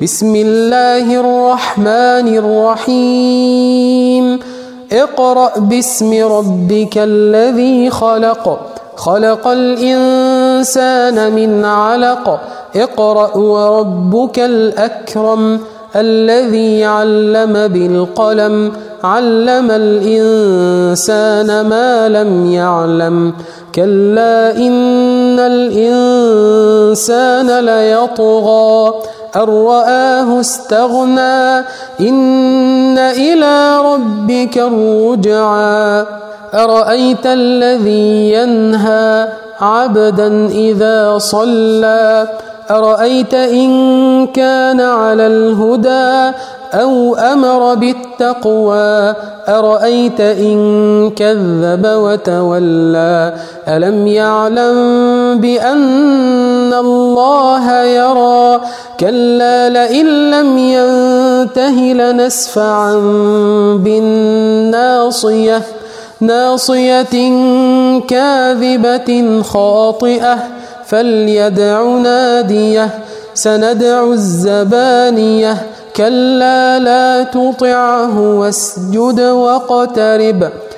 بسم الله الرحمن الرحيم اقرأ باسم ربك الذي خلق خلق الإنسان من علق اقرأ وربك الأكرم الذي علم بالقلم علم الإنسان ما لم يعلم كلا إن الإنسان ليطغى أن رآه استغنى إن إلى ربك الرجعى أرأيت الذي ينهى عبدا إذا صلى أرأيت إن كان على الهدى أو أمر بالتقوى أرأيت إن كذب وتولى ألم يعلم بأن الله يرى كلا لئن لم ينته لنسفعا بالناصية ناصية كاذبة خاطئة فليدع ناديه سندع الزبانية كلا لا تطعه واسجد واقترب